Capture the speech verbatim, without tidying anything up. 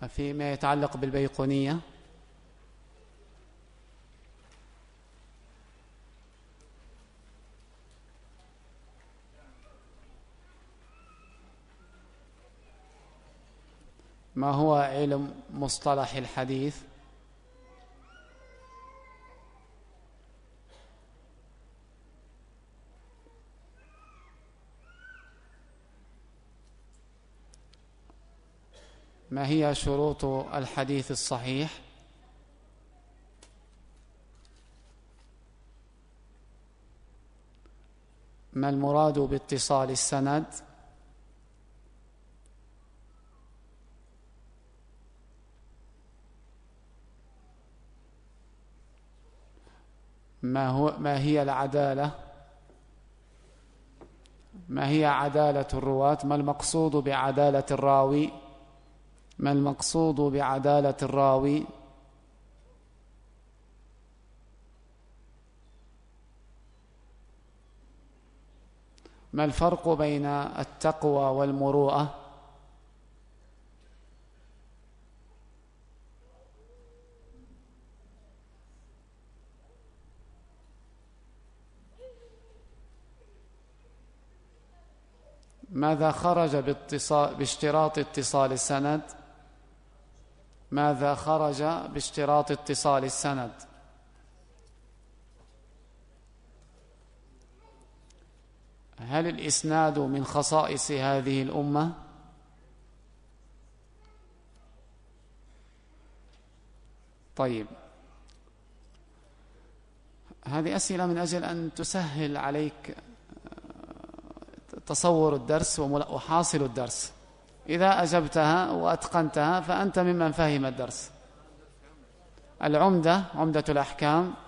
فيما يتعلق بالبيقونية. ما هو علم مصطلح الحديث؟ ما هي شروط الحديث الصحيح؟ ما المراد باتصال السند؟ ما هو ما هي العدالة؟ ما هي عدالة الرواة؟ ما المقصود بعدالة الراوي؟ ما المقصود بعدالة الراوي؟ ما الفرق بين التقوى والمروءة؟ ماذا خرج باتصال باشتراط اتصال السند؟ ماذا خرج باشتراط اتصال السند؟ هل الإسناد من خصائص هذه الأمة؟ طيب، هذه أسئلة من أجل أن تسهل عليك تصور الدرس وحاصل الدرس. إذا أجبتها وأتقنتها فأنت ممن فهم الدرس. العمدة، عمدة الأحكام،